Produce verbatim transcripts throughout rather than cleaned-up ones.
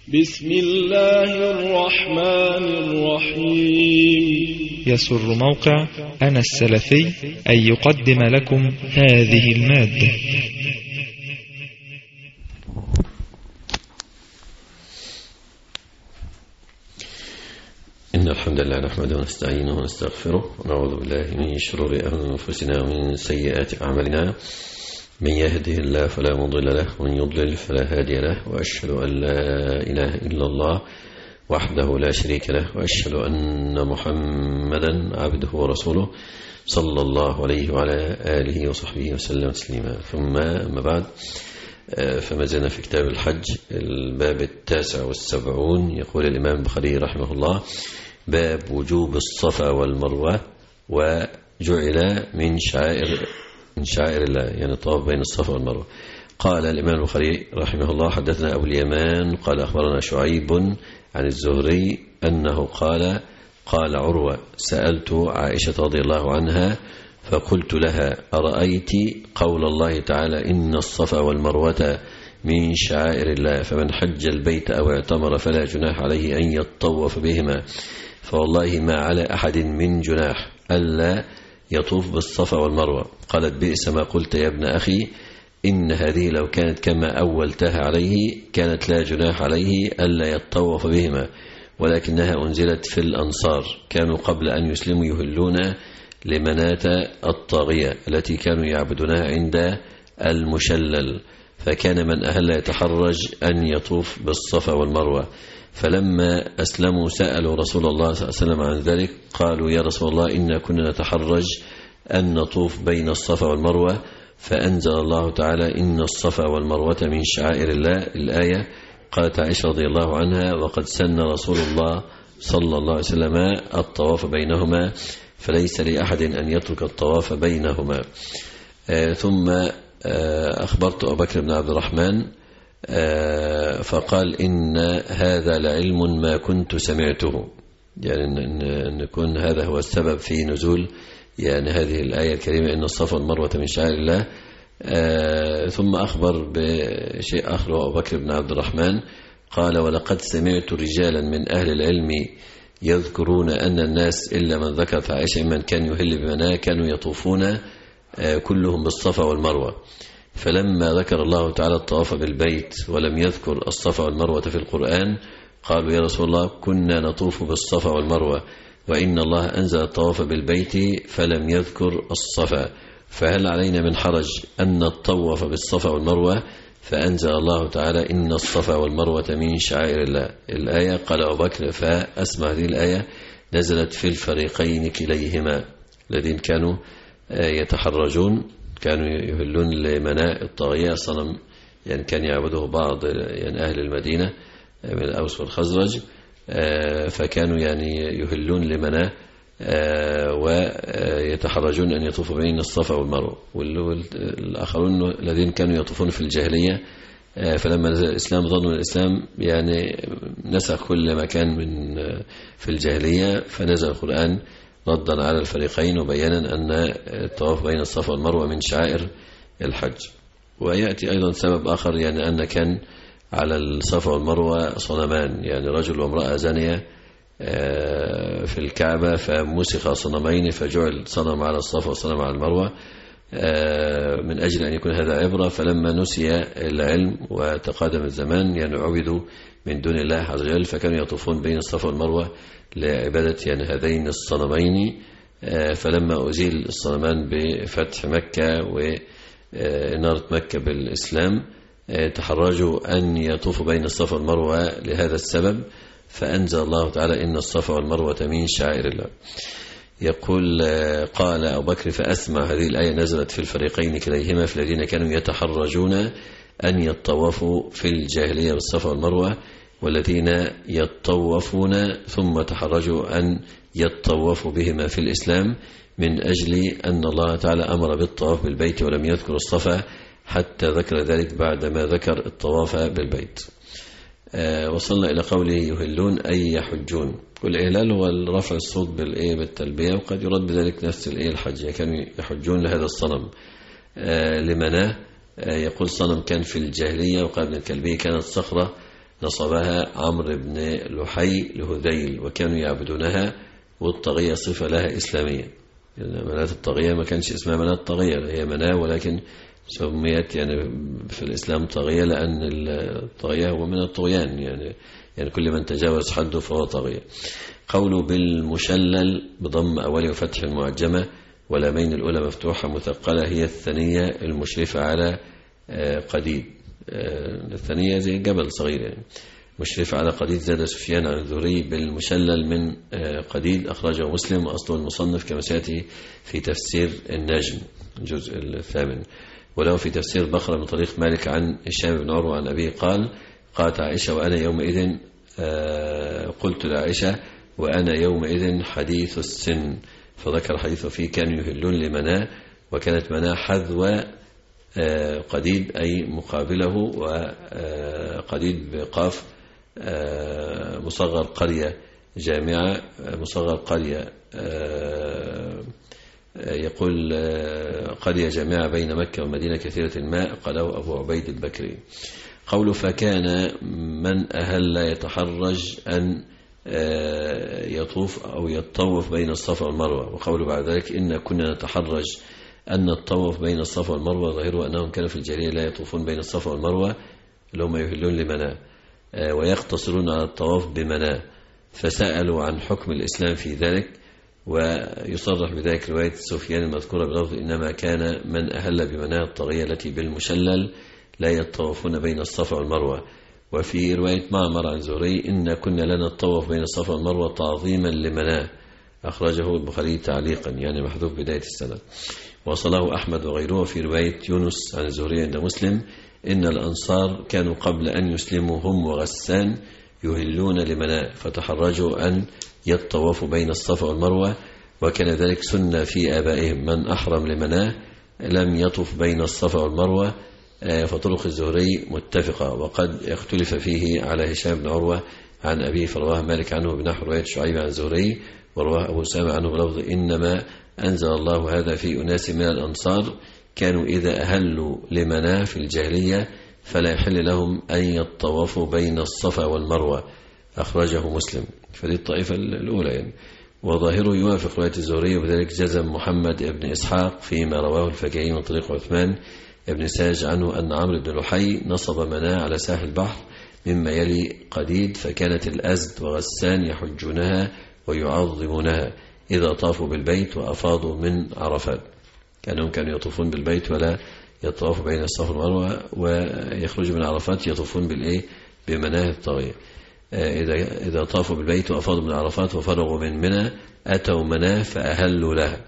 بسم الله الرحمن الرحيم. يسر موقع أنا السلفي أن يقدم لكم هذه المادة. إن الحمد لله نحمده ونستعينه ونستغفره ونعوذ بالله من شرور أنفسنا ومن سيئات أعمالنا. من يهده الله فلا مضل له ومن يضلل فلا هادي له، وأشهد أن لا إله إلا الله وحده لا شريك له، وأشهد أن محمدا عبده ورسوله صلى الله عليه وعلى آله وصحبه وسلم تسليما. ثم أما بعد، فما زلنا في كتاب الحج الباب التاسع والسبعون. يقول الإمام البخاري رحمه الله: باب وجوب الصفا والمروة وجعل من شعائر من شعائر الله، يعني الطواف بين الصفا والمروة. قال الإمام البخاري رحمه الله: حدثنا أبو اليمان قال أخبرنا شعيب عن الزهري أنه قال قال عروة: سألت عائشة رضي الله عنها فقلت لها: أرأيت قول الله تعالى إن الصفا والمروة من شعائر الله، فمن حج البيت أو اعتمر فلا جناح عليه أن يطوف بهما، فوالله ما على أحد من جناح ألا يطوف بالصفا والمروة. قالت: بئس ما قلت يا ابن أخي، إن هذه لو كانت كما أولتها عليه كانت لا جناح عليه ألا يطوف بهما، ولكنها أنزلت في الأنصار، كانوا قبل أن يسلموا يهلون لمناة الطاغية التي كانوا يعبدونها عند المشلل، فكان من أهل يتحرج أن يطوف بالصفا والمروة. فلما أسلموا سألوا رسول الله صلى الله عليه وسلم عن ذلك، قالوا: يا رسول الله، إنا كنا نتحرج أن نطوف بين الصفا والمروة، فأنزل الله تعالى إن الصفا والمروة من شعائر الله الآية. قالت عائشة رضي الله عنها: وقد سن رسول الله صلى الله عليه وسلم الطواف بينهما، فليس لأحد أن يترك الطواف بينهما. آه ثم آه أخبرت أبو بكر بن عبد الرحمن آه فقال: إن هذا لعلم ما كنت سمعته، يعني أن يكون هذا هو السبب في نزول يعني هذه الآية الكريمة إن الصفا والمروة من شعائر الله. آه ثم أخبر بشيء آخر أبو بكر بن عبد الرحمن قال: ولقد سمعت رجالا من أهل العلم يذكرون أن الناس إلا من ذكرت عائشة من كان يهل بمناه كانوا يطوفون كلهم بالصفا والمروة، فلما ذكر الله تعالى الطواف بالبيت ولم يذكر الصفا والمروة في القرآن قالوا: يا رسول الله، كنا نطوف بالصفا والمروة، وإن الله أنزل الطواف بالبيت فلم يذكر الصفا، فهل علينا من حرج أن نطوف بالصفا والمروة؟ فأنزل الله تعالى إن الصفا والمروة من شعائر الله الآية. قال أبو بكر: فأسمع هذه الآية نزلت في الفريقين كليهما، الذين كانوا يتحرجون كانوا يهلون لمناء الطاغية، صنم يعني كان يعبده بعض يعني أهل المدينة من الأوس والخزرج، فكانوا يعني يهلون لمناء ويتحرجون أن يطوفوا بين الصفا والمروة، والآخرون الذين كانوا يطوفون في الجاهلية فلما نزل الإسلام ظنوا الإسلام يعني نسخ كل ما كان من في الجاهلية، فنزل القرآن ردا على الفريقين وبيانا أن الطواف بين الصفا والمروة من شعائر الحج. ويأتي أيضا سبب آخر، يعني أن كان على الصفا والمروة صنمان، يعني رجل وامرأة زانية في الكعبة فمسخ صنمين، فجعل صنم على الصفا وصنم على المروة من أجل أن يكون هذا عبرة. فلما نسي العلم وتقادم الزمان يعني عبدوا من دون الله عز وجل، فكانوا يطوفون بين الصفا والمروة لعبادة يعني هذين الصنمين. فلما أزيل الصنمان بفتح مكة وإنارة مكة بالإسلام تحرجوا أن يطوفوا بين الصفا والمروة لهذا السبب، فأنزل الله تعالى إن الصفا والمروة من شعائر الله. يقول: قال أبو بكر: فأسمع هذه الآية نزلت في الفريقين كليهما، في الذين كانوا يتحرجون أن يطوفوا في الجاهلية بالصفا والمروة، والذين يطوفون ثم تحرجوا أن يطوفوا بهما في الإسلام، من أجل أن الله تعالى أمر بالطواف بالبيت ولم يذكر الصفا حتى ذكر ذلك بعدما ذكر الطواف بالبيت. آه وصلنا إلى قوله يهلون أي يحجون. والإهلال هو رفع الصوت بالإيه بالتلبية، وقد يرد بذلك نفس الإيه الحج، كانوا يحجون لهذا الصنم آه لمناه. آه يقول صنم كان في الجاهلية، وقال ابن الكلبي كانت صخرة نصبها عمرو بن لحي لهذيل وكانوا يعبدونها، والطاغية صفة لها إسلامية. يعني مناة الطاغية ما كانش اسمها مناة الطاغية، هي مناة ولكن سميت يعني في الإسلام طاغية لأن الطاغية هو من الطغيان، يعني يعني كل من تجاوز حده فهو طاغية. قوله بالمشلل بضم أولي وفتح المعجمة ولامين الأولى مفتوحة مثقلة، هي الثانية المشرفة على قديد. الثانية زي جبل صغير يعني مشرفة على قديد. زاد سفيان عن الزهري بالمشلل من قديد، أخرجه مسلم وأصله المصنف كما سيأتي في تفسير النجم الجزء الثامن. وله في تفسير بخرة من طريق مالك عن هشام بن عروة عن أبيه قال: قالت عائشة وأنا يومئذ قلت لعائشة وأنا يومئذ حديث السن، فذكر حديثه فيه كانوا يهلون لمناه، وكانت مناه حذو قديد أي مقابله، وقديد بقاف مصغر قرية جامعة مصغر قرية يقول قرية جامعة بين مكة والمدينة كثيرة الماء، قاله أبو عبيد البكري. قوله فكان من أهل يتحرج أن يطوف أو يطوف بين الصفا والمروة. وقوله بعد ذلك إن كنا نتحرج أن الطوف بين الصفا والمروة، ظاهره أنهم كانوا في الجاهلية لا يطوفون بين الصفا والمروة اللي هم يهلون لمناه ويقتصرون على الطواف بمناه، فسألوا عن حكم الإسلام في ذلك. ويصرح بذلك رواية سفيان المذكورة بلفظ إنما كان من أهل بمناه الطاغية التي بالمشلل لا يطوفون بين الصفا والمروة. وفي رواية معمر عن زهري إن كنا لنا الطواف بين الصفا والمروة تعظيما لمناه، أخرجه البخاري تعليقا يعني محذوف بداية السند. وصله أحمد وغيره في رواية يونس عن زهري عند مسلم إن الأنصار كانوا قبل أن يسلموا هم وغسان يهلون لمناه، فتحرجوا أن يطوفوا بين الصفا والمروة، وكان ذلك سنة في آبائهم. من أحرم لمناه لم يطف بين الصفا والمروة. فطرق الزهري متفقة، وقد يختلف فيه على هشام بن عروة عن أبيه، فرواه مالك عنه بنحو رواية شعيب عن زهري، ورواه أبو سامع عنه بلفظ إنما أنزل الله هذا في أناس من الأنصار كانوا إذا أهلوا لمناه في الجاهلية فلا يحل لهم أن يطوفوا بين الصفا والمروة، أخرجه مسلم. فدي الطائفة الأولى يعني. وظاهره يوافق رواية الزهري، وبذلك جزم محمد بن إسحاق فيما رواه الفكهي من طريق عثمان ابن ساج عنه أن عمرو بن لحي نصب مناه على ساحل البحر مما يلي قديد، فكانت الأزد وغسان يحجونها ويعظمونها إذا طافوا بالبيت وأفاضوا من عرفات. كانهم كانوا يطوفون بالبيت ولا يطوفوا بين الصفا والمروة، ويخرجوا من عرفات يطوفون بالإيه بمناه الطاغية. إذا إذا طافوا بالبيت وأفاضوا من عرفات وفرغوا من منى أتوا مناه فأهلوا لها،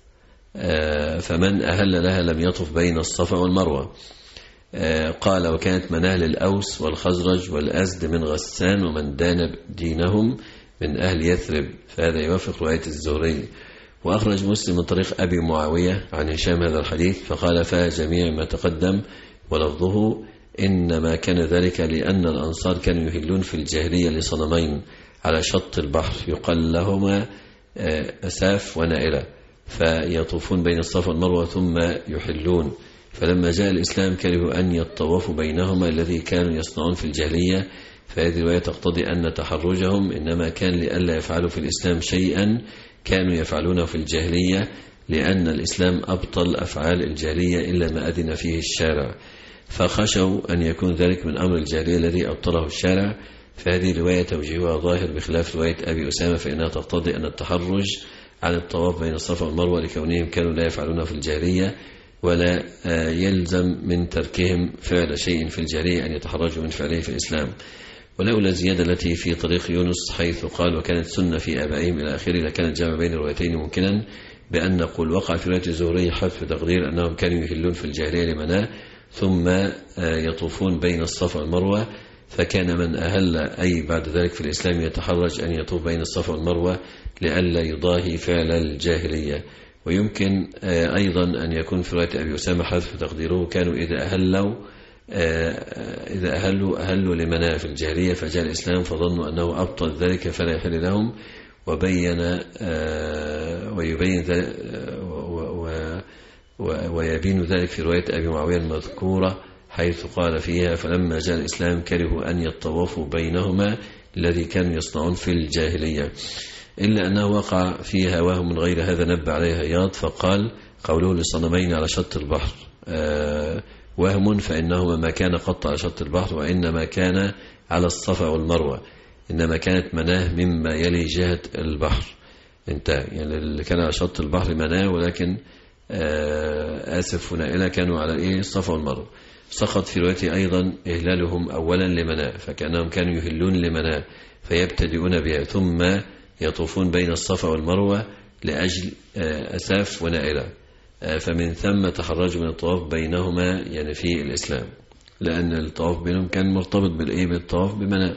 فمن أهل لها لم يطف بين الصفا والمروة. قال وكانت مناه للأوس والخزرج والأزد من غسان ومن دان دينهم من أهل يثرب، فهذا يوافق رواية الزهري. وأخرج مسلم من طريق أبي معاوية عن هشام هذا الحديث فقال فجميع ما تقدم، ولفظه إنما كان ذلك لأن الأنصار كانوا يهلون في الجاهلية لصنمين على شط البحر يقال لهما أساف ونائلة، فيطوفون بين الصفا والمروة ثم يحلون. فلما جاء الإسلام كرهوا أن يطوفوا بينهما الذي كانوا يصنعون في الجاهلية، فهذه الرواية تقتضي أن تحرجهم إنما كان لئلا يفعلوا في الإسلام شيئا كانوا يفعلونه في الجاهلية، لأن الإسلام أبطل أفعال الجاهلية إلا ما أذن فيه الشارع، فخشوا أن يكون ذلك من أمر الجاهلية الذي أبطله الشارع. فهذه الرواية توجيهها ظاهر بخلاف رواية أبي أسامة، فإنها تقتضي أن التحرج عن الطواف بين الصفا والمروة لكونهم كانوا لا يفعلونه في الجاهلية، ولا يلزم من تركهم فعل شيء في الجاهلية أن يتحرجوا من فعله في الإسلام. ولولا الزيادة التي في طريق يونس حيث قال وكانت سنة في آبائهم إلى آخره لكان الجمع بين الروايتين ممكنا بأن نقول وقع في رواية الزهري حذف تقدير أنهم كانوا يهلون في الجاهلية لمناه ثم يطوفون بين الصفا والمروة، فكان من أهل أي بعد ذلك في الإسلام يتحرج أن يطوف بين الصفا والمروة لئلا يضاهي فعل الجاهلية. ويمكن أيضا أن يكون في رواية أبي أسامة حذف تقديره كانوا إذا أهلوا إذا أهلوا أهلوا لمناه في الجاهلية فجاء الإسلام فظنوا أنه أبطل ذلك فلا يحل لهم، وبين ويبين ذلك ويبين ذلك في رواية أبي معاوية المذكورة حيث قال فيها فلما جاء الإسلام كرهوا أن يطوفوا بينهما الذي كانوا يصنعون في الجاهلية، إلا أنه وقع في هواه من غير هذا نبه عليه عياض فقال قوله لصنمين على شط البحر آه وهم فإنهما ما كان قط على شط البحر وإنما كان على الصفا والمروة، إنما كانت مناه مما يلي جهة البحر انتهى. يعني اللي كان على شط البحر مناه، ولكن آه آسف ونائلة كانوا على إيه الصفا والمروة. سقط في روايته أيضا إهلالهم أولا لمناه، فكأنهم كانوا يهلون لمناه فيبتدئون بها ثم يطوفون بين الصفا والمروة لأجل أساف ونائلة، فمن ثم تحرجوا من الطواف بينهما يعني في الإسلام، لأن الطواف بينهم كان مرتبط بالإيه بالطواف بمنى،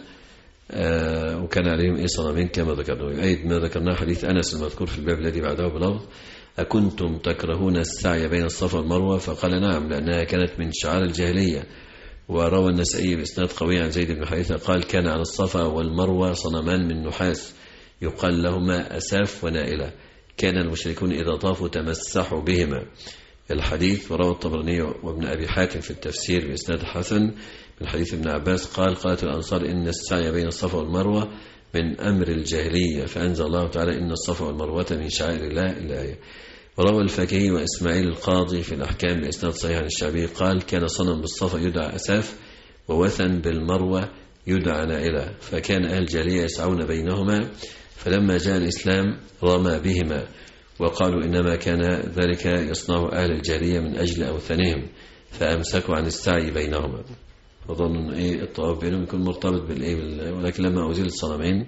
وكان عليهم إيه صنمين كما ذكرنا. ويؤيد ما ذكرناه حديث أنس المذكور في الباب الذي بعده بلفظ أكنتم تكرهون السعي بين الصفا والمروة؟ فقال نعم، لأنها كانت من شعار الجاهلية. وروى النسائي بإسناد قوي عن زيد بن حارثة قال كان على الصفا والمروة صنمان من نحاس يقال لهما أساف ونائلة، كان المشركون إذا طافوا تمسحوا بهما. الحديث وروى الطبراني وابن أبي حاتم في التفسير بإسناد حسن من حديث ابن عباس قال قالت الأنصار إن السعي بين الصفا والمروة من أمر الجاهلية، فأنزل الله تعالى إن الصفا والمروة من شعائر الله الآية. وروى الفاكهي وإسماعيل القاضي في الأحكام بإسناد صحيح عن الشعبي قال كان صنم بالصفا يدعى أساف ووثن بالمروة يدعى نائلة، فكان أهل الجاهلية يسعون بينهما، فلما جاء الإسلام رمى بهما، وقالوا إنما كان ذلك يصنع أهل الجاهلية من أجل أوثانهم فأمسكوا عن السعي بينهما، فظنوا إيه الطواف بينهم يكون مرتبط بالإيه، ولكن لما أزيل الصنمين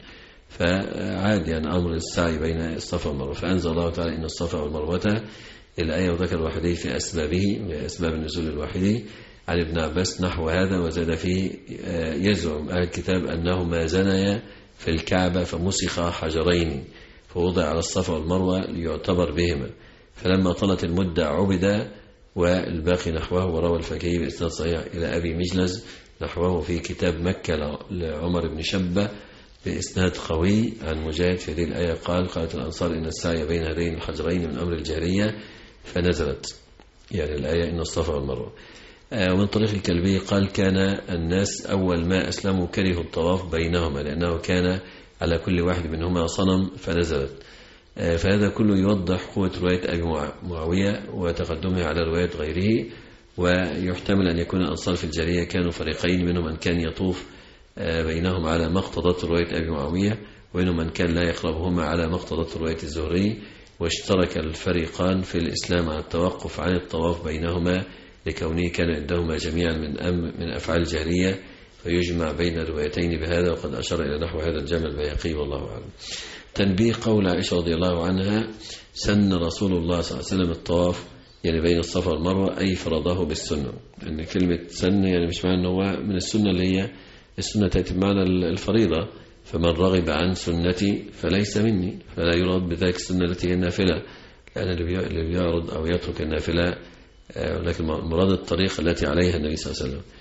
فعاد يعني أمر السعي بين الصفا والمروة. فأنزل الله تعالى إن الصفا والمروة الآية، وذكر الواحدي في أسبابه أسباب النزول الواحدي عن ابن عباس نحو هذا، وزاد فيه يزعم أهل الكتاب أنهما زنيا في الكعبة فمسخ حجرين فوضع على الصفا والمروة ليعتبر بهما، فلما طلت المدة عبدا، والباقي نحوه. وروى الفاكهي بإسناد صحيح إلى أبي مجلز نحوه في كتاب مكة لعمر بن شبة بإسناد قوي عن مجاهد في هذه الآية قال قالت الأنصار إن السعي بين هذين الحجرين من أمر الجاهلية، فنزلت يعني الآية إن الصفا والمروة. ومن طريق الكلبي قال كان الناس أول ما أسلموا كرهوا الطواف بينهما لأنه كان على كل واحد منهما صنم، فنزلت. فهذا كله يوضح قوة رواية أبي معاوية وتقدمه على رواية غيره. ويحتمل أن يكون الأنصار في الجاهلية كانوا فريقين، منهم من كان يطوف بينهم على ما اقتضت رواية أبي معاوية، ومنهم من كان لا يقربهما على ما اقتضت رواية الزهري، واشترك الفريقان في الإسلام على التوقف عن الطواف بينهما لكونه كان عندهما جميعا من أم من أفعال الجاهلية، فيجمع بين الروايتين بهذا، وقد أشار إلى نحو هذا الجمع البيهقي والله أعلم. تنبيه قول عائشة رضي الله عنها سن رسول الله صلى الله عليه وسلم الطواف يعني بين الصفا والمروة، أي فرضه بالسنة. أن يعني كلمة سن يعني مش معنى أنه من السنة اللي هي السنة تأتي بمعنى الفريضة، فمن رغب عن سنتي فليس مني، فلا يراد بذلك السنة التي هي النافلة، لأن اللي بيعرض أو يترك النافلة، ولكن مراد الطريقة التي عليها النبي صلى الله عليه وسلم.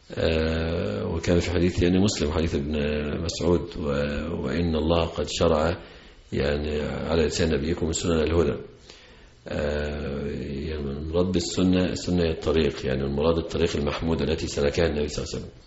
وكان في حديث يعني مسلم حديث ابن مسعود وإن الله قد شرع يعني على لسان نبيكم السنن الهدى. يعني المراد بالسنة السنة هي الطريق، يعني المراد الطريق المحمود التي سلكها النبي صلى الله عليه وسلم.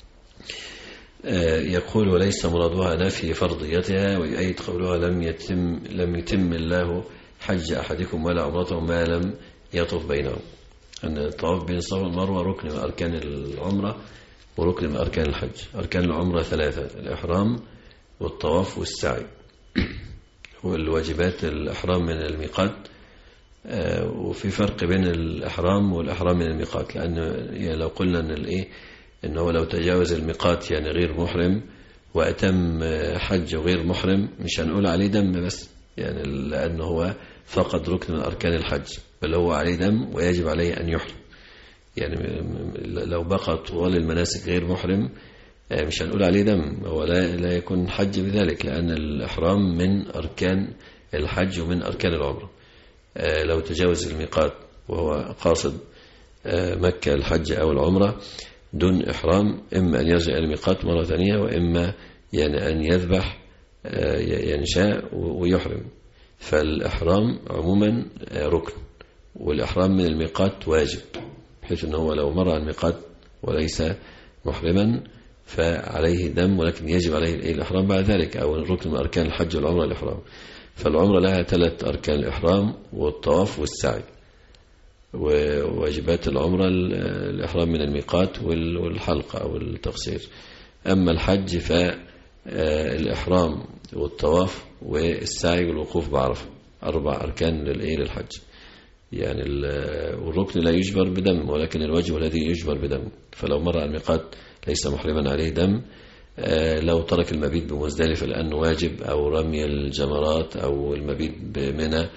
يقول وليس مرادها نفي فرضيتها، ويؤيد قولها لم يتم لم يتم الله حج أحدكم ولا عمرته ما لم يطوف بينهم، أن الطواف بين الصفا والمروة ركن من أركان العمرة وركن من أركان الحج. أركان العمرة ثلاثة: الإحرام والطواف والسعي. والواجبات الإحرام من الميقات، وفي فرق بين الإحرام والإحرام من الميقات، لأن يعني لو قلنا أن الإيه إنه لو تجاوز الميقات يعني غير محرم وأتم حج غير محرم مش هنقول عليه دم بس، يعني لأنه هو فقد ركن من أركان الحج، بل هو عليه دم ويجب عليه أن يحرم. يعني لو بقى طوال المناسك غير محرم مش هنقول عليه دم، هو لا, لا يكون حج بذلك، لأن الإحرام من أركان الحج ومن أركان العمرة. لو تجاوز الميقات وهو قاصد مكة الحج أو العمرة دون إحرام، إما أن يرجع إلى الميقات مرة ثانية، وإما يعني أن يذبح ينشاء ويحرم. فالإحرام عموما ركن، والإحرام من الميقات واجب، بحيث أنه لو مر عن الميقات وليس محرما فعليه دم، ولكن يجب عليه الإحرام بعد ذلك، أو الركن من أركان الحج والعمرة الإحرام. فالعمرة لها ثلاث أركان: الإحرام والطواف والسعي. وواجبات العمرة الإحرام من الميقات والحلقة أو التقصير. أما الحج فالإحرام والطواف والسعي والوقوف بعرفة، أربع أركان للحج. يعني والركن لا يجبر بدم، ولكن الواجب الذي يجبر بدم. فلو مر الميقات ليس محرما عليه دم. لو ترك المبيت بمزدلفة لأنه واجب، أو رمي الجمرات، أو المبيت بمنى،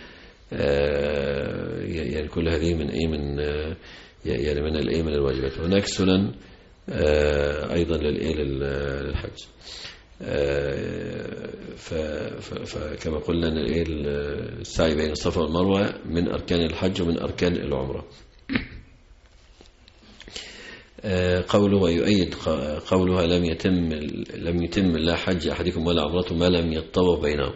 يعني كل هذه من ايه من يعني من الايه من الواجبات. هناك سنن ايضا للايه للحج. فكما قلنا ان الايه السعي بين الصفا والمروه من اركان الحج ومن اركان العمره. قوله ويؤيد قولها لم يتم لم يتم لا حج احدكم ولا عمرته ما لم يطوف بينهم.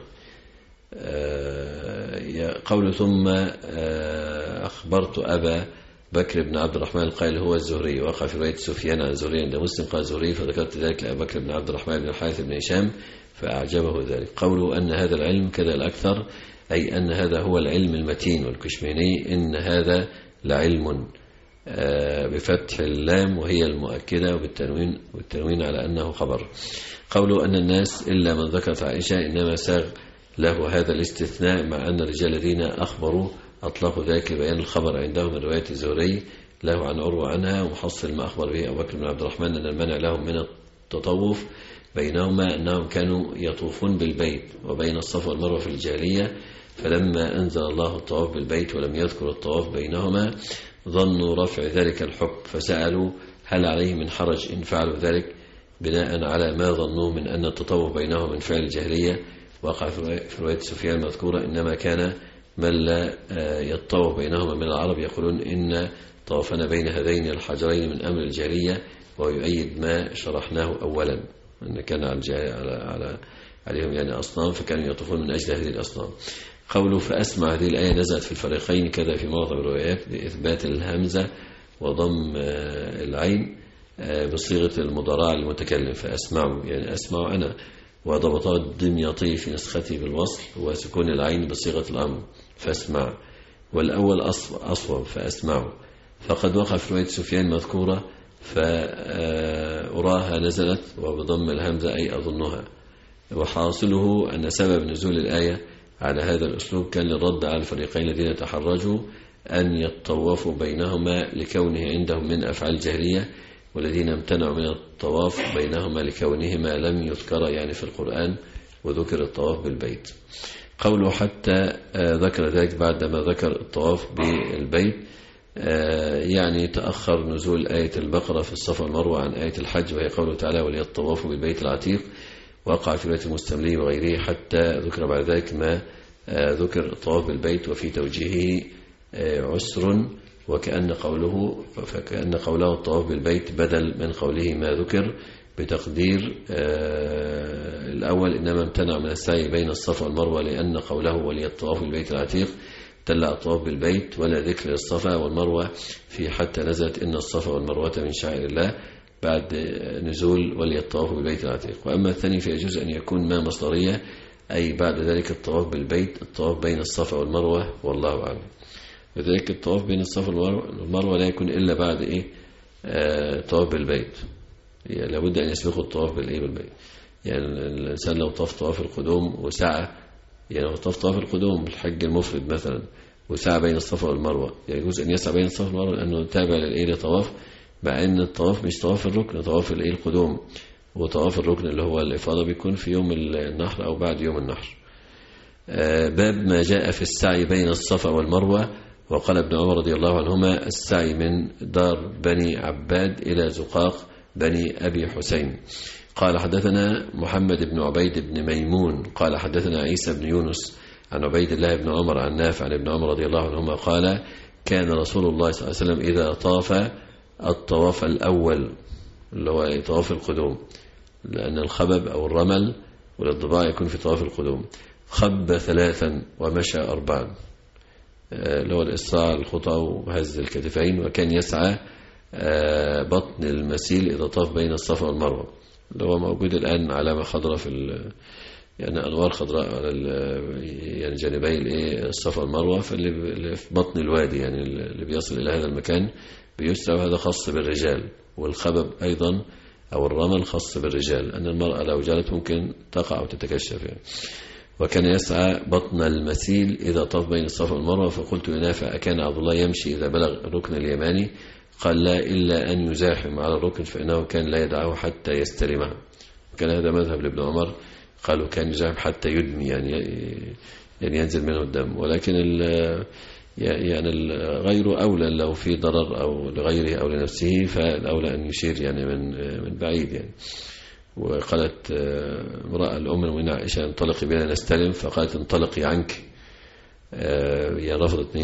قوله ثم أخبرت أبا بكر بن عبد الرحمن القائل هو الزهري، وقع في رواية سفيان عن الزهري عند مسلم قال الزهري فذكرت ذلك لأبي بكر بن عبد الرحمن بن الحارث بن هشام فأعجبه ذلك. قوله أن هذا العلم كذا الأكثر، أي أن هذا هو العلم المتين. والكشميني إن هذا لعلم بفتح اللام وهي المؤكدة وبالتنوين, والتنوين على أنه خبر. قوله أن الناس إلا من ذكرت عائشة إنما ساغ له هذا الاستثناء، مع أن الرجال الذين أخبروا أطلقوا ذلك لبيان الخبر عندهم من رواية الزهري له عن عروة عنها، ومحصل ما أخبر به أبو بكر بن عبد الرحمن أن المنع لهم من التطوف بينهما أنهم كانوا يطوفون بالبيت وبين الصفا والمروة في الجاهلية، فلما أنزل الله الطواف بالبيت ولم يذكر الطواف بينهما ظنوا رفع ذلك الحكم، فسألوا هل عليه من حرج إن فعلوا ذلك، بناء على ما ظنوا من أن التطوف بينهم من فعل الجاهلية. وقع في رواية سفيان المذكورة إنما كان من لا يطوف بينهما من العرب يقولون إن طوفنا بين هذين الحجرين من أمر الجاهلية، ويؤيد ما شرحناه أولا أن كان على على عليهم يعني أصنام فكانوا يطوفون من أجل هذه الأصنام. قوله فأسمع هذه الآية نزلت في الفريقين كذا في معظم الروايات بإثبات الهمزة وضم العين بصيغة المضارعة المتكلم، فأسمعوا يعني أسمع أنا، وضبطها الدمياطي في نسختي بالوصل وسكون العين بصيغة الأمر فاسمع، والأول أصوب فأسمعوا. فقد وقع في رواية سفيان مذكورة فأراها نزلت وبضم الهمزة أي أظنها. وحاصله أن سبب نزول الآية على هذا الأسلوب كان للرد على الفريقين الذين تحرجوا أن يتطوفوا بينهما لكونه عندهم من أفعال الجاهلية، والذين امتنعوا من الطواف بينهما لكونهما لم يذكر يعني في القرآن وذكر الطواف بالبيت. قوله حتى ذكر ذلك بعدما ذكر الطواف بالبيت، يعني تأخر نزول آية البقرة في الصفا والمروة عن آية الحج، وهي قوله تعالى وليطوفوا بالبيت العتيق. وقع في رواية المستملي وغيره حتى ذكر بعد ذلك ما ذكر الطواف بالبيت، وفي توجيهه عسر، وكأن قوله فكأن قوله الطواف بالبيت بدل من قوله ما ذكر، بتقدير الأول إنما امتنع من السعي بين الصفا والمروة لأن قوله وليطوف بالبيت العتيق تلا الطواف بالبيت ولا ذكر الصفا والمروة في حتى نزلت إن الصفا والمروة من شعائر الله بعد نزول وليطوف بالبيت العتيق. وأما الثاني فيجوز أن يكون ما مصدرية، أي بعد ذلك الطواف بالبيت الطواف بين الصفا والمروة، والله أعلم. وذلك الطواف بين الصفا والمروة لا يكون إلا بعد إيه آه طواف بالبيت، يعني لابد أن يسبقه الطواف بالإيه بالبيت. يعني الإنسان لو طاف طواف القدوم وسعى، يعني لو طاف طواف القدوم الحج المفرد مثلا وسعى بين الصفا والمروة، يجوز يعني أن يسعى بين الصفا والمروة لأنه تابع للإيه لطواف، مع أن الطواف مش طواف الركن، طواف الإيه القدوم، وطواف الركن اللي هو الإفاضة بيكون في يوم النحر أو بعد يوم النحر. آه باب ما جاء في السعي بين الصفا والمروة. وقال ابن عمر رضي الله عنهما السعي من دار بني عباد إلى زقاق بني أبي حسين. قال حدثنا محمد بن عبيد بن ميمون قال حدثنا عيسى بن يونس عن عبيد الله بن عمر عن نافع عن ابن عمر رضي الله عنهما قال كان رسول الله صلى الله عليه وسلم إذا طاف الطواف الأول اللي هو طواف القدوم، لأن الخبب أو الرمل والضباع يكون في طواف القدوم، خب ثلاثا ومشى أربعا، اللي هو الإسراع الخطى وهز الكتفين، وكان يسعى بطن المسيل إذا طاف بين الصفا والمروة، اللي هو موجود الآن علامة خضراء في يعني أنوار خضراء على يعني جانبي الصفا والمروة، فاللي في بطن الوادي يعني اللي بيصل إلى هذا المكان بيسرى، وهذا خاص بالرجال. والخبب أيضا أو الرمل خاص بالرجال، أن المرأة لو جالت ممكن تقع أو تتكشف يعني. وكان يسعى بطن المسيل إذا طاف بين الصفا والمروة. فقلت لنافع: أكان عبد الله يمشي إذا بلغ الركن اليماني؟ قال: لا، إلا أن يزاحم على الركن، فإنه كان لا يدعه حتى يستلمه. كان هذا مذهب لابن عمر، قالوا كان يزاحم حتى يدمي يعني يعني ينزل منه الدم. ولكن يعني غيره أولى لو في ضرر أو لغيره أو لنفسه، فالأولى أن يشير يعني من من بعيد يعني. وقالت امرأة الأم المؤمنة عائشة: انطلقي بنا نستلم، فقالت: انطلقي عنك، هي رفضت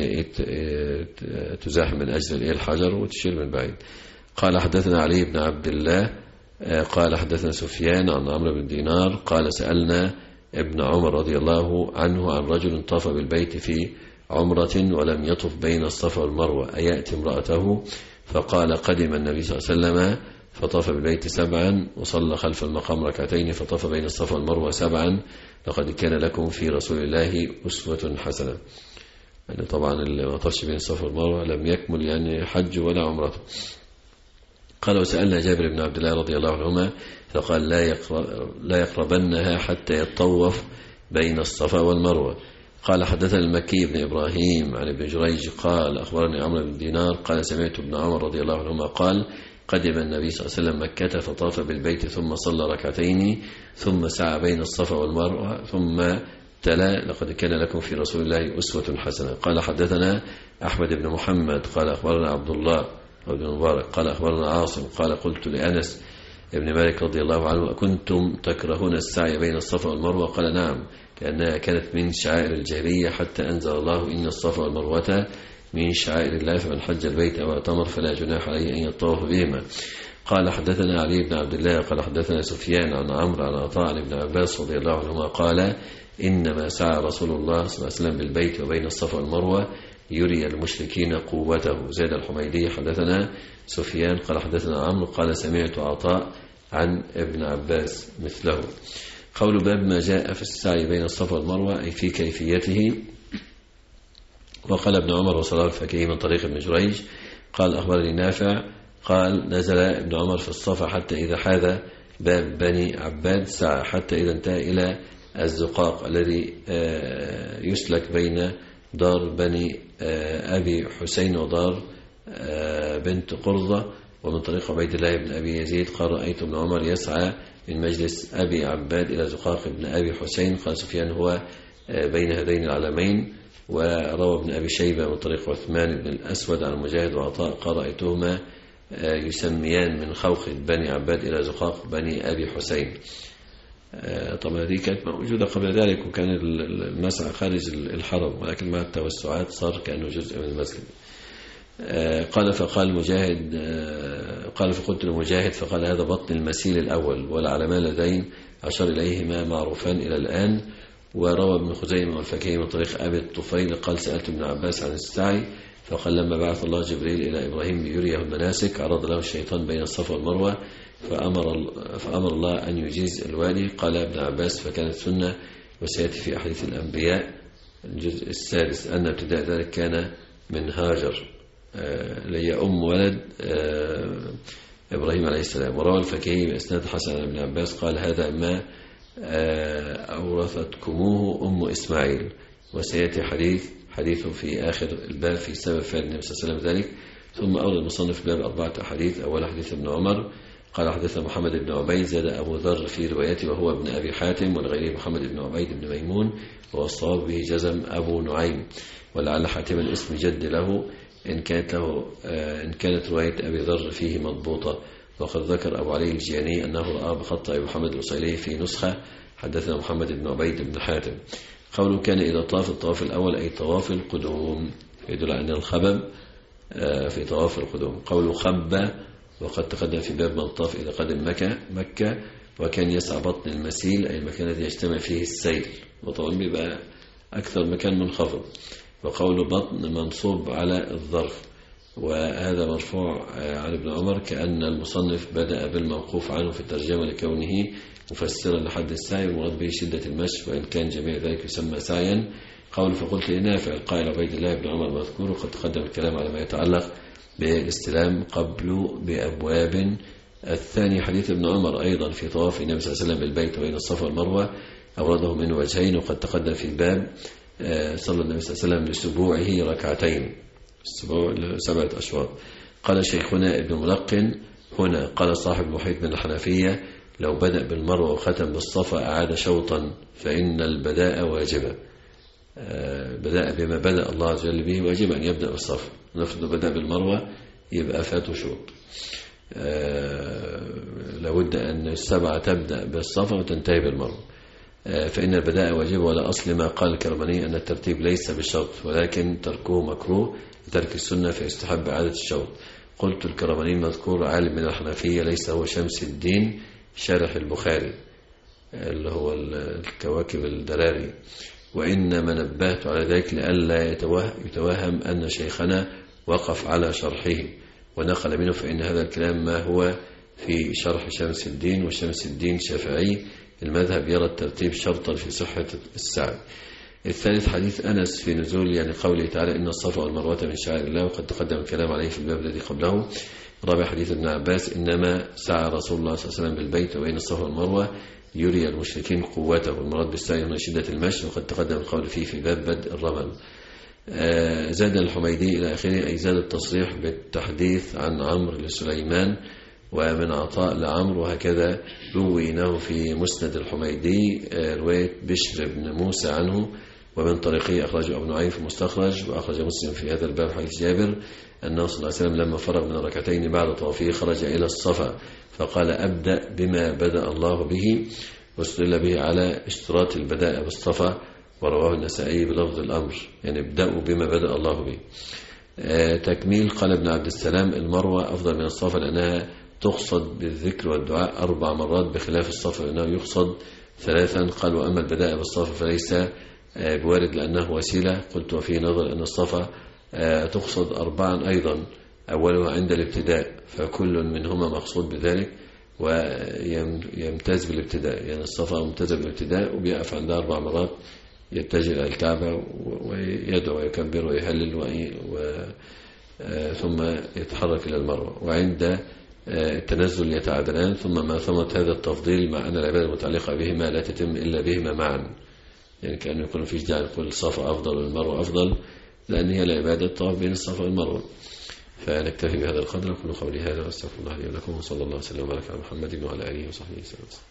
تزاحم من أجل الحجر وتشير من بعيد. قال: حدثنا علي بن عبد الله قال: حدثنا سفيان عن عمرو بن دينار قال: سألنا ابن عمر رضي الله عنه عن رجل طاف بالبيت في عمرة ولم يطف بين الصفا والمروة، أيأتي امرأته؟ فقال: قدم النبي صلى الله عليه وسلم فطاف بالبيت سبعا، وصلى خلف المقام ركعتين، فطاف بين الصفا والمروة سبعا، لقد كان لكم في رسول الله أسوة حسنة. يعني طبعا اللي ما طافش بين الصفا والمروة لم يكمل يعني حج ولا عمرته. قال: وسألنا جابر بن عبد الله رضي الله عنهما فقال: لا يقرب لا يقربنها حتى يتطوف بين الصفا والمروة. قال: حدثنا المكي بن إبراهيم عن ابن جريج قال: أخبرني عمرو بن دينار قال: سمعت ابن عمر رضي الله عنهما قال: قدم النبي صلى الله عليه وسلم مكة فطاف بالبيت ثم صلى ركعتين ثم سعى بين الصفا والمروة ثم تلا: لقد كان لكم في رسول الله أسوة حسنة. قال: حدثنا أحمد بن محمد قال: أخبرنا عبد الله بن مبارك قال: أخبرنا عاصم قال: قلت لأنس ابن مالك رضي الله عنه: أكنتم تكرهون السعي بين الصفا والمروة؟ قال: نعم، كأنها كانت من شعائر الجاهلية، حتى أنزل الله: إن الصفا والمروة من شعائر الله، فمن حج البيت أو اعتمر فلا جناح عليه أن يطوف بهما. قال: حدثنا علي بن عبد الله قال: حدثنا سفيان عن عمرو عن عطاء عن ابن عباس رضي الله عنهما قال: إنما سعى رسول الله صلى الله عليه وسلم بالبيت وبين الصفا والمروة يري المشركين قوته. زاد الحميدي: حدثنا سفيان قال: حدثنا عمرو قال: سمعت عطاء عن ابن عباس مثله. قول باب ما جاء في السعي بين الصفا والمروة، أي في كيفيته. وقال ابن عمر: وصلى الفكيه من طريق ابن جريج قال: أخبرني نافع قال: نزل ابن عمر في الصفا حتى إذا حاذ باب بني عباد سعى حتى إذا انتهى إلى الزقاق الذي يسلك بين دار بني أبي حسين ودار بنت قرظة، ومن طريق عبيد الله بن أبي يزيد قال: رأيت ابن عمر يسعى من مجلس أبي عباد إلى زقاق بن أبي حسين. قال سفيان: هو بين هذين العلمين. وروى ابن أبي شيبة من طريق عثمان بن الأسود عن مجاهد وعطاء قال: رأيتهما يسميان من خوخ بني عباد إلى زقاق بني أبي حسين. طبعا هذه كانت موجودة قبل ذلك، وكان المسعى خارج الحرم، ولكن مع التوسعات صار كأنه جزء من المسجد. قال: فقال مجاهد قال فقلت لمجاهد فقال: هذا بطن المسيل الأول، والعلمان اللذين أشار إليهما معروفان إلى الآن. وروى ابن خزيمة والفكيه من طريق أبي الطفيل قال: سألت ابن عباس عن السعي فقال: لما بعث الله جبريل إلى إبراهيم ليريه المناسك عرض له الشيطان بين الصفا والمروة فأمر, فأمر الله أن يجيز الوادي. قال ابن عباس: فكانت سنة، وسيأتي في أحاديث الأنبياء الجزء السادس أن ابتداء ذلك كان من هاجر اللي أم ولد إبراهيم عليه السلام. وروى الفكيه بإسناد حسن عن ابن عباس قال: هذا ما أورثتكموه أم إسماعيل. وسيأتي حديث حديثه في آخر الباب في سبب فعل النبي صلى الله عليه وسلم ذلك. ثم أورد المصنف باب أربعة أحاديث. أول حديث ابن عمر قال: حدثنا محمد بن عبيد زاد أبو ذر في روايته وهو ابن أبي حاتم، ولغيره محمد بن عبيد بن ميمون، والصواب به جزم أبو نعيم، ولعل حاتما اسم جد له إن كانت له إن كانت رواية أبي ذر فيه مضبوطة. وقد ذكر أبو علي الجياني أنه رأى بخط أبي محمد الوصيلي في نسخة. حدثنا محمد بن عبيد بن حاتم. قوله كان إذا طاف الطواف الأول أي طواف القدوم، يدل على أن الخبب في طواف القدوم. قوله خب وقد تقدم في باب من طاف إذا قدم مكة مكة وكان يسعى بطن المسيل أي المكان الذي يجتمع فيه السيل، وطبعا بيبقى أكثر مكان منخفض. وقوله بطن منصوب على الظرف. وهذا مرفوع عن ابن عمر، كأن المصنف بدأ بالموقوف عنه في الترجمة لكونه مفسرا لحد السعي، والمراد به شدة المشي، وإن كان جميع ذلك يسمى سعيا. قول فقلت لنافع القائل عبيد الله بن عمر مذكور، وقد تقدم الكلام على ما يتعلق بالاستلام قبل بأبواب. الثاني حديث ابن عمر أيضا في طواف النبي صلى الله عليه وسلم بالبيت وبين الصفا والمروة، أورده من وجهين، وقد تقدم في الباب صلى النبي صلى الله عليه وسلم لسبوعه ركعتين، السبوع سبعة أشواط. قال شيخنا ابن ملقن هنا قال صاحب المحيط من الحنفية لو بدأ بالمروة وختم بالصفا أعاد شوطا، فإن البداء واجبة. بدأ بما بدأ الله عز وجل به، واجب أن يبدأ بالصفا. نفرض بدأ بالمروة يبقى فاته شوط. لابد أن السبعة تبدأ بالصفا وتنتهي بالمروة، فإن البداء واجب. ولا أصل ما قال الكرماني أن الترتيب ليس بالشرط، ولكن تركه مكروه لترك السنة فيستحب إعادة الشوط. قلت الكرماني المذكور عالم من الحنفية، ليس هو شمس الدين شارح البخاري اللي هو الكواكب الدراري، وإنما نبهت على ذلك لئلا يتوهم أن شيخنا وقف على شرحه ونقل منه، فإن هذا الكلام ما هو في شرح شمس الدين، وشمس الدين شافعي المذهب يرى الترتيب شرطا في صحة السعي. الثالث حديث أنس في نزول يعني قوله تعالى إن الصفا والمروة من شعائر الله، وقد تقدم الكلام عليه في الباب الذي قبله. رابع حديث ابن عباس إنما سعى رسول الله صلى الله عليه وسلم بالبيت وبين الصفا والمروة يري المشركين قوته، والمراد بالسعي هنا شدة المشي، وقد تقدم القول فيه في باب بدء الرمل. آه زاد الحميدي إلى آخره، أي زاد التصريح بالتحديث عن عمرو لسليمان ومن عطاء لعمرو، وهكذا رويناه في مسند الحميدي آه رواية بشر بن موسى عنه، ومن طريقه أخرجه ابن نعيم في المستخرج، وأخرج مسلم في هذا الباب حديث جابر أنه صلى الله عليه وسلم لما فرغ من الركعتين بعد طوافه خرج إلى الصفا فقال أبدأ بما بدأ الله به، واستدل به على اشتراط البداء بالصفا، ورواه النسائي بلفظ الأمر، يعني ابدأوا بما بدأ الله به. آه تكميل قال ابن عبد السلام المروة أفضل من الصفا لأنها تقصد بالذكر والدعاء أربع مرات بخلاف الصفا لأنه يقصد ثلاثا. قال وأما البداء بالصفا فليس آه بوارد لأنه وسيلة. قلت وفيه نظر أن الصفا آه تقصد أربعا أيضا، أولها عند الابتداء، فكل منهما مقصود بذلك ويمتاز بالابتداء، يعني الصفا ممتاز بالابتداء وبيقف عندها أربع مرات، يتجه إلى الكعبة ويدعو ويكبر ويهلل و... ثم يتحرك إلى المروة، وعند التنزل يتعادلان. ثم ما ثمت هذا التفضيل مع أن العبادة المتعلقة بهما لا تتم إلا بهما معا، يعني كأنه يكون فيش داعي نقول الصفا أفضل والمروة أفضل، لأن هي العبادة طواف بين الصفا والمروة. فنكتفي بهذا القدر، وكل قولي هذا واستغفر الله لي ولكم، وصلى الله وسلم وبارك على محمد وعلى آله وصحبه وسلم.